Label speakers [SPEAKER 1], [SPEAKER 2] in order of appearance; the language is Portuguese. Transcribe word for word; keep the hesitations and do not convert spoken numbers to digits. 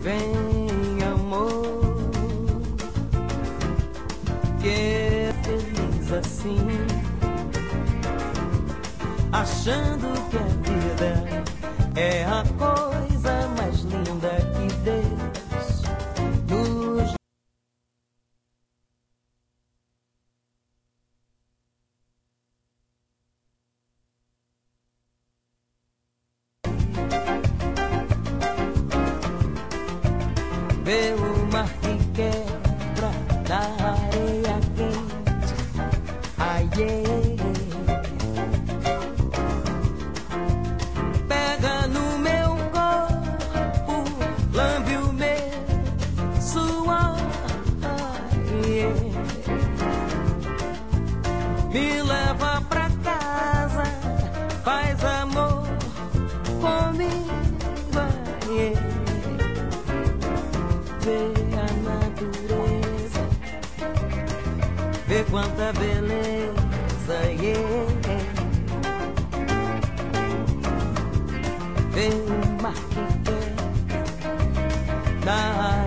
[SPEAKER 1] Vem, amor, que é feliz assim, achando que a vida é a coisa mais linda que Deus nos vê o mar que quebra na areia quente. Ai, yeah. Pega no meu corpo, lambe o meu suor. Ai, yeah. Me leva pra casa, faz amor comigo. Ai, yeah. Vê a natureza, vê quanta beleza, yeah. Vê o mar que quer da